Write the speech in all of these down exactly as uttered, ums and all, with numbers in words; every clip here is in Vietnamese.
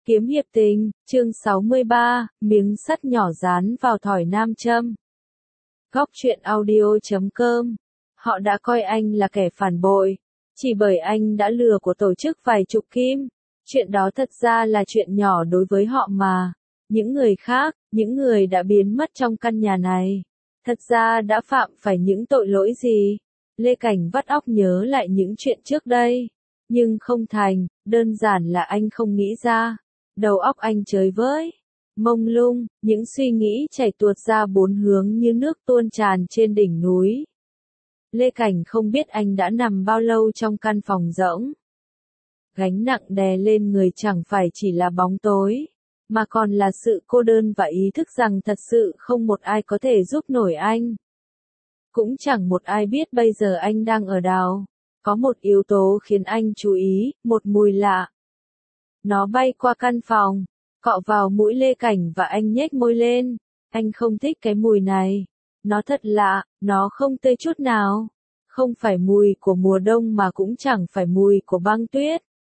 Kiếm hiệp tình, chương sáu mươi ba, miếng sắt nhỏ dán vào thỏi nam châm. Góc truyện audio chấm com. Họ đã coi anh là kẻ phản bội, chỉ bởi anh đã lừa của tổ chức vài chục kim. Chuyện đó thật ra là chuyện nhỏ đối với họ mà. Những người khác, những người đã biến mất trong căn nhà này, thật ra đã phạm phải những tội lỗi gì? Lê Cảnh vắt óc nhớ lại những chuyện trước đây, nhưng không thành, đơn giản là anh không nghĩ ra. Đầu óc anh chới với, mông lung, những suy nghĩ chảy tuột ra bốn hướng như nước tuôn tràn trên đỉnh núi. Lê Cảnh không biết anh đã nằm bao lâu trong căn phòng rỗng. Gánh nặng đè lên người chẳng phải chỉ là bóng tối, mà còn là sự cô đơn và ý thức rằng thật sự không một ai có thể giúp nổi anh. Cũng chẳng một ai biết bây giờ anh đang ở đâu. Có một yếu tố khiến anh chú ý, một mùi lạ. Nó bay qua căn phòng, cọ vào mũi Lê Cảnh và anh nhếch môi lên. Anh không thích cái mùi này. Nó thật lạ, nó không tươi chút nào. Không phải mùi của mùa đông mà cũng chẳng phải mùi của băng tuyết.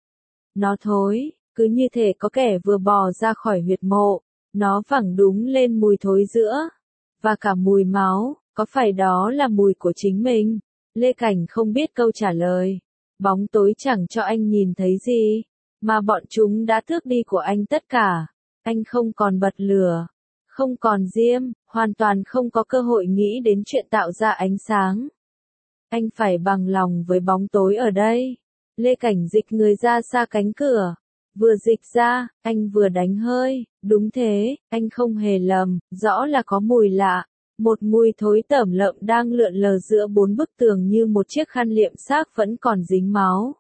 Nó thối, cứ như thể có kẻ vừa bò ra khỏi huyệt mộ. Nó phẳng đúng lên mùi thối giữa. Và cả mùi máu, có phải đó là mùi của chính mình? Lê Cảnh không biết câu trả lời. Bóng tối chẳng cho anh nhìn thấy gì. Mà bọn chúng đã tước đi của anh tất cả. Anh không còn bật lửa, không còn diêm, hoàn toàn không có cơ hội nghĩ đến chuyện tạo ra ánh sáng. Anh phải bằng lòng với bóng tối ở đây. Lê Cảnh dịch người ra xa cánh cửa. Vừa dịch ra, anh vừa đánh hơi. Đúng thế, anh không hề lầm, rõ là có mùi lạ. Một mùi thối tởm lợm đang lượn lờ giữa bốn bức tường như một chiếc khăn liệm xác vẫn còn dính máu.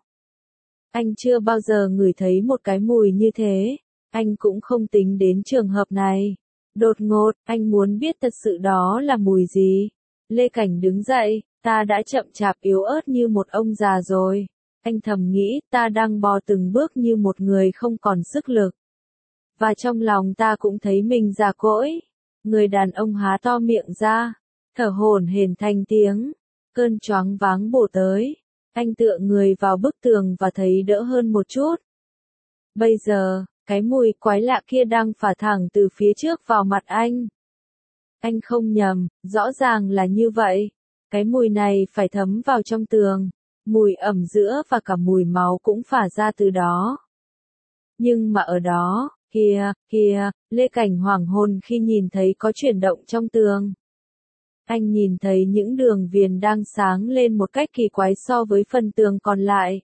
Anh chưa bao giờ ngửi thấy một cái mùi như thế. Anh cũng không tính đến trường hợp này. Đột ngột, anh muốn biết thật sự đó là mùi gì. Lê Cảnh đứng dậy, ta đã chậm chạp yếu ớt như một ông già rồi. Anh thầm nghĩ, ta đang bò từng bước như một người không còn sức lực. Và trong lòng ta cũng thấy mình già cỗi. Người đàn ông há to miệng ra, thở hổn hển thành tiếng. Cơn choáng váng bổ tới. Anh tựa người vào bức tường và thấy đỡ hơn một chút. Bây giờ, cái mùi quái lạ kia đang phả thẳng từ phía trước vào mặt anh. Anh không nhầm, rõ ràng là như vậy. Cái mùi này phải thấm vào trong tường. Mùi ẩm giữa và cả mùi máu cũng phả ra từ đó. Nhưng mà ở đó, kìa, kìa, Lê Cảnh hoảng hồn khi nhìn thấy có chuyển động trong tường. Anh nhìn thấy những đường viền đang sáng lên một cách kỳ quái so với phần tường còn lại.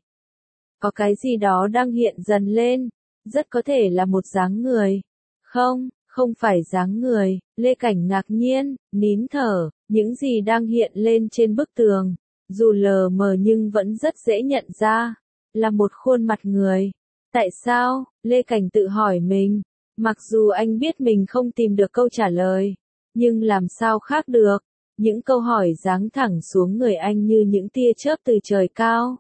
Có cái gì đó đang hiện dần lên, rất có thể là một dáng người. Không, không phải dáng người, Lê Cảnh ngạc nhiên, nín thở, những gì đang hiện lên trên bức tường, dù lờ mờ nhưng vẫn rất dễ nhận ra, là một khuôn mặt người. Tại sao? Lê Cảnh tự hỏi mình, mặc dù anh biết mình không tìm được câu trả lời, nhưng làm sao khác được? Những câu hỏi giáng thẳng xuống người anh như những tia chớp từ trời cao.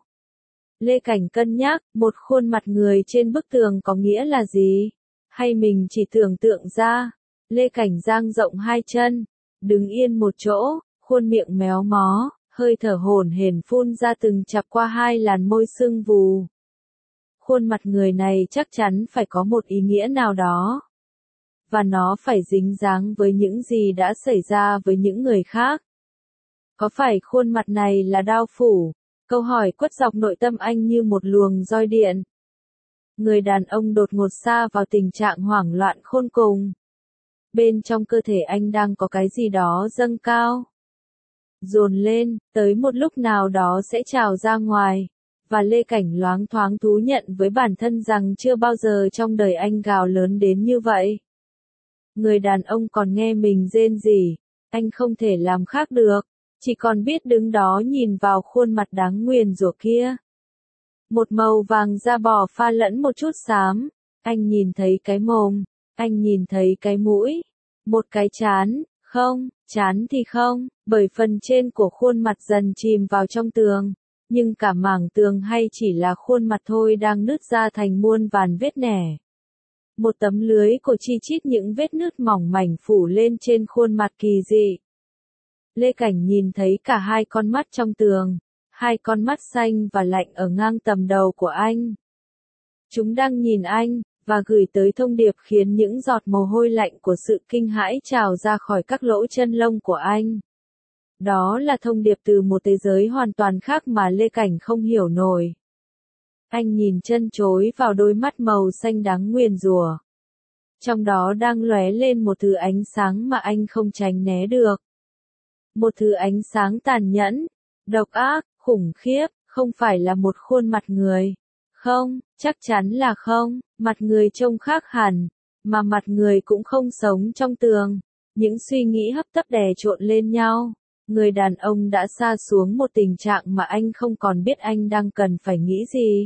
Lê Cảnh cân nhắc, một khuôn mặt người trên bức tường có nghĩa là gì? Hay mình chỉ tưởng tượng ra? Lê Cảnh dang rộng hai chân, đứng yên một chỗ, khuôn miệng méo mó, hơi thở hổn hển phun ra từng chặp qua hai làn môi sưng vù. Khuôn mặt người này chắc chắn phải có một ý nghĩa nào đó. Và nó phải dính dáng với những gì đã xảy ra với những người khác. Có phải khuôn mặt này là Đao Phủ? Câu hỏi quất dọc nội tâm anh như một luồng roi điện. Người đàn ông đột ngột sa vào tình trạng hoảng loạn khôn cùng. Bên trong cơ thể anh đang có cái gì đó dâng cao, dồn lên, tới một lúc nào đó sẽ trào ra ngoài. Và Lê Cảnh loáng thoáng thú nhận với bản thân rằng chưa bao giờ trong đời anh gào lớn đến như vậy. Người đàn ông còn nghe mình rên rỉ, anh không thể làm khác được, chỉ còn biết đứng đó nhìn vào khuôn mặt đáng nguyền rủa kia. Một màu vàng da bò pha lẫn một chút xám, anh nhìn thấy cái mồm, anh nhìn thấy cái mũi, một cái trán, không, trán thì không, bởi phần trên của khuôn mặt dần chìm vào trong tường, nhưng cả mảng tường hay chỉ là khuôn mặt thôi đang nứt ra thành muôn vàn vết nẻ. Một tấm lưới của chi chít những vết nứt mỏng mảnh phủ lên trên khuôn mặt kỳ dị. Lê Cảnh nhìn thấy cả hai con mắt trong tường, hai con mắt xanh và lạnh ở ngang tầm đầu của anh. Chúng đang nhìn anh, và gửi tới thông điệp khiến những giọt mồ hôi lạnh của sự kinh hãi trào ra khỏi các lỗ chân lông của anh. Đó là thông điệp từ một thế giới hoàn toàn khác mà Lê Cảnh không hiểu nổi. Anh nhìn chân chối vào đôi mắt màu xanh đáng nguyền rủa. Trong đó đang lóe lên một thứ ánh sáng mà anh không tránh né được. Một thứ ánh sáng tàn nhẫn, độc ác, khủng khiếp, không phải là một khuôn mặt người. Không, chắc chắn là không, mặt người trông khác hẳn, mà mặt người cũng không sống trong tường. Những suy nghĩ hấp tấp đè trộn lên nhau. Người đàn ông đã sa xuống một tình trạng mà anh không còn biết anh đang cần phải nghĩ gì.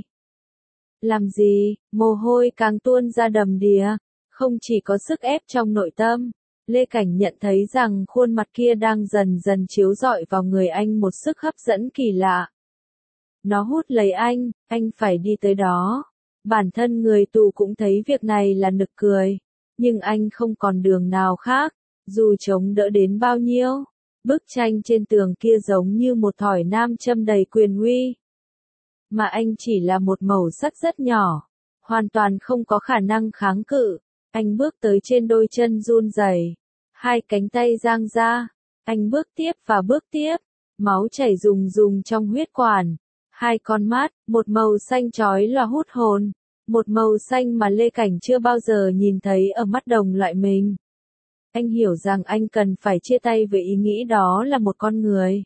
Làm gì, mồ hôi càng tuôn ra đầm đìa, không chỉ có sức ép trong nội tâm. Lê Cảnh nhận thấy rằng khuôn mặt kia đang dần dần chiếu rọi vào người anh một sức hấp dẫn kỳ lạ. Nó hút lấy anh, anh phải đi tới đó. Bản thân người tù cũng thấy việc này là nực cười, nhưng anh không còn đường nào khác, dù chống đỡ đến bao nhiêu. Bức tranh trên tường kia giống như một thỏi nam châm đầy quyền uy. Mà anh chỉ là một mẩu sắt rất nhỏ, hoàn toàn không có khả năng kháng cự. Anh bước tới trên đôi chân run rẩy, hai cánh tay giang ra. Anh bước tiếp và bước tiếp, máu chảy rùng rùng trong huyết quản. Hai con mắt, một màu xanh chói lòa hút hồn, một màu xanh mà Lê Cảnh chưa bao giờ nhìn thấy ở mắt đồng loại mình. Anh hiểu rằng anh cần phải chia tay với ý nghĩ đó là một con người.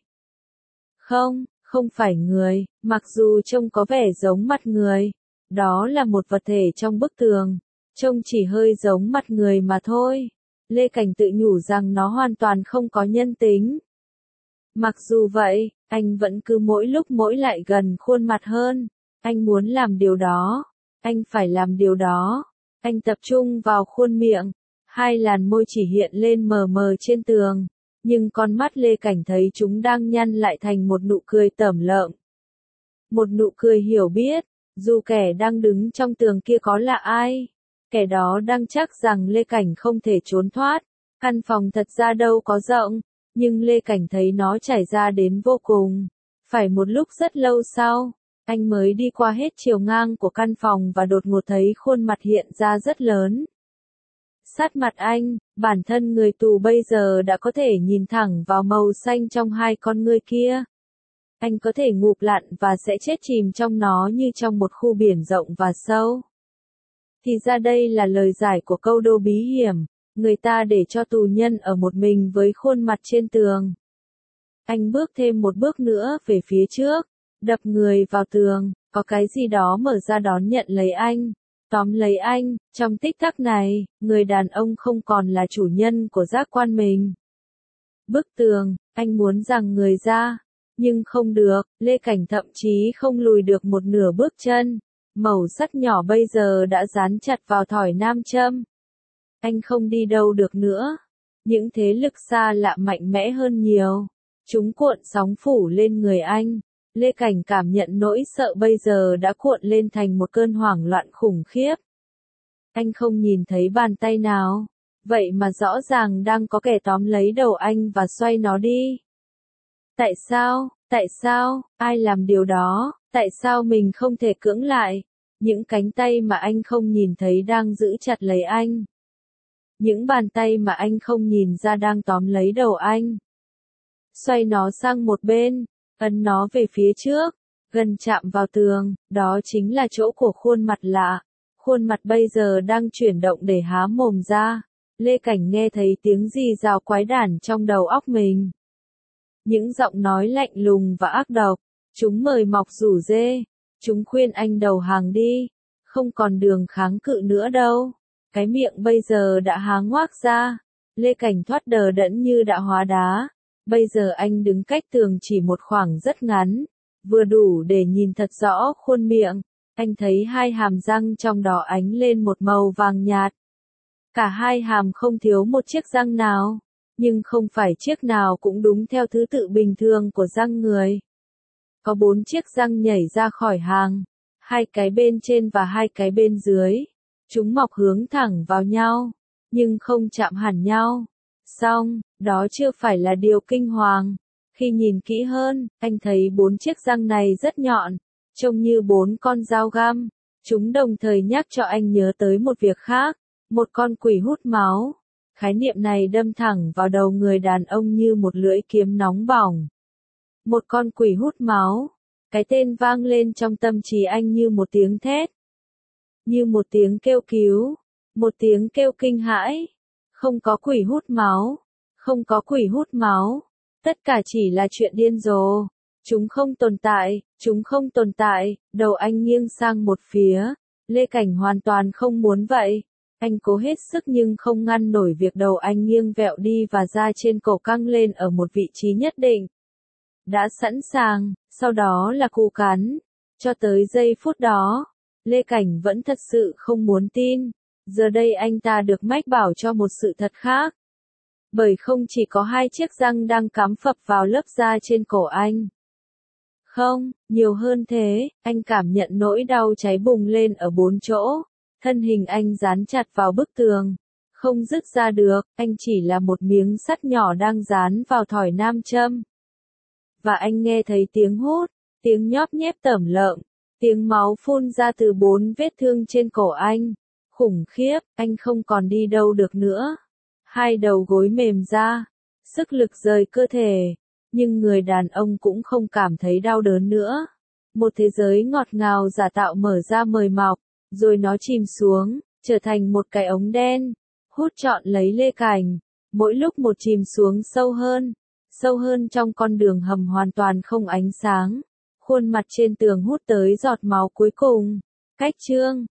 Không, không phải người, mặc dù trông có vẻ giống mặt người. Đó là một vật thể trong bức tường, trông chỉ hơi giống mặt người mà thôi. Lê Cảnh tự nhủ rằng nó hoàn toàn không có nhân tính. Mặc dù vậy, anh vẫn cứ mỗi lúc mỗi lại gần khuôn mặt hơn. Anh muốn làm điều đó. Anh phải làm điều đó. Anh tập trung vào khuôn miệng. Hai làn môi chỉ hiện lên mờ mờ trên tường. Nhưng con mắt Lê Cảnh thấy chúng đang nhăn lại thành một nụ cười tởm lợm. Một nụ cười hiểu biết. Dù kẻ đang đứng trong tường kia có là ai. Kẻ đó đang chắc rằng Lê Cảnh không thể trốn thoát. Căn phòng thật ra đâu có rộng. Nhưng Lê Cảnh thấy nó trải ra đến vô cùng. Phải một lúc rất lâu sau, anh mới đi qua hết chiều ngang của căn phòng và đột ngột thấy khuôn mặt hiện ra rất lớn. Sát mặt anh, bản thân người tù bây giờ đã có thể nhìn thẳng vào màu xanh trong hai con ngươi kia. Anh có thể ngụp lặn và sẽ chết chìm trong nó như trong một khu biển rộng và sâu. Thì ra đây là lời giải của câu đố bí hiểm. Người ta để cho tù nhân ở một mình với khuôn mặt trên tường. Anh bước thêm một bước nữa về phía trước, đập người vào tường, có cái gì đó mở ra đón nhận lấy anh, tóm lấy anh. Trong tích tắc này, người đàn ông không còn là chủ nhân của giác quan mình. Bức tường, anh muốn giằng người ra, nhưng không được. Lê Cảnh thậm chí không lùi được một nửa bước chân. Mẩu sắt nhỏ bây giờ đã dán chặt vào thỏi nam châm. Anh không đi đâu được nữa. Những thế lực xa lạ mạnh mẽ hơn nhiều. Chúng cuộn sóng phủ lên người anh. Lê Cảnh cảm nhận nỗi sợ bây giờ đã cuộn lên thành một cơn hoảng loạn khủng khiếp. Anh không nhìn thấy bàn tay nào. Vậy mà rõ ràng đang có kẻ tóm lấy đầu anh và xoay nó đi. Tại sao? Tại sao? Ai làm điều đó? Tại sao mình không thể cưỡng lại? Những cánh tay mà anh không nhìn thấy đang giữ chặt lấy anh. Những bàn tay mà anh không nhìn ra đang tóm lấy đầu anh. Xoay nó sang một bên, ấn nó về phía trước, gần chạm vào tường, đó chính là chỗ của khuôn mặt lạ. Khuôn mặt bây giờ đang chuyển động để há mồm ra. Lê Cảnh nghe thấy tiếng gì rào quái đản trong đầu óc mình. Những giọng nói lạnh lùng và ác độc. Chúng mời mọc rủ rê. Chúng khuyên anh đầu hàng đi. Không còn đường kháng cự nữa đâu. Cái miệng bây giờ đã há ngoác ra. Lê Cảnh thoát đờ đẫn như đã hóa đá. Bây giờ anh đứng cách tường chỉ một khoảng rất ngắn. Vừa đủ để nhìn thật rõ khuôn miệng. Anh thấy hai hàm răng trong đó ánh lên một màu vàng nhạt. Cả hai hàm không thiếu một chiếc răng nào. Nhưng không phải chiếc nào cũng đúng theo thứ tự bình thường của răng người. Có bốn chiếc răng nhảy ra khỏi hàng. Hai cái bên trên và hai cái bên dưới. Chúng mọc hướng thẳng vào nhau. Nhưng không chạm hẳn nhau. Xong, đó chưa phải là điều kinh hoàng. Khi nhìn kỹ hơn, anh thấy bốn chiếc răng này rất nhọn. Trông như bốn con dao găm. Chúng đồng thời nhắc cho anh nhớ tới một việc khác, một con quỷ hút máu. Khái niệm này đâm thẳng vào đầu người đàn ông như một lưỡi kiếm nóng bỏng. Một con quỷ hút máu. Cái tên vang lên trong tâm trí anh như một tiếng thét. Như một tiếng kêu cứu. Một tiếng kêu kinh hãi. Không có quỷ hút máu. Không có quỷ hút máu. Tất cả chỉ là chuyện điên rồ. Chúng không tồn tại, chúng không tồn tại. Đầu anh nghiêng sang một phía. Lê Cảnh hoàn toàn không muốn vậy. Anh cố hết sức nhưng không ngăn nổi việc đầu anh nghiêng vẹo đi và da trên cổ căng lên ở một vị trí nhất định. Đã sẵn sàng, sau đó là cú cắn. Cho tới giây phút đó, Lê Cảnh vẫn thật sự không muốn tin. Giờ đây anh ta được mách bảo cho một sự thật khác. Bởi không chỉ có hai chiếc răng đang cắm phập vào lớp da trên cổ anh. Không, nhiều hơn thế, anh cảm nhận nỗi đau cháy bùng lên ở bốn chỗ. Thân hình anh dán chặt vào bức tường. Không dứt ra được, anh chỉ là một miếng sắt nhỏ đang dán vào thỏi nam châm. Và anh nghe thấy tiếng hút, tiếng nhóp nhép tởm lợm, tiếng máu phun ra từ bốn vết thương trên cổ anh. Khủng khiếp, anh không còn đi đâu được nữa. Hai đầu gối mềm ra, sức lực rời cơ thể. Nhưng người đàn ông cũng không cảm thấy đau đớn nữa. Một thế giới ngọt ngào giả tạo mở ra mời mọc, rồi nó chìm xuống, trở thành một cái ống đen, hút trọn lấy Lê Cảnh, mỗi lúc một chìm xuống sâu hơn, sâu hơn trong con đường hầm hoàn toàn không ánh sáng. Khuôn mặt trên tường hút tới giọt máu cuối cùng. Cách chương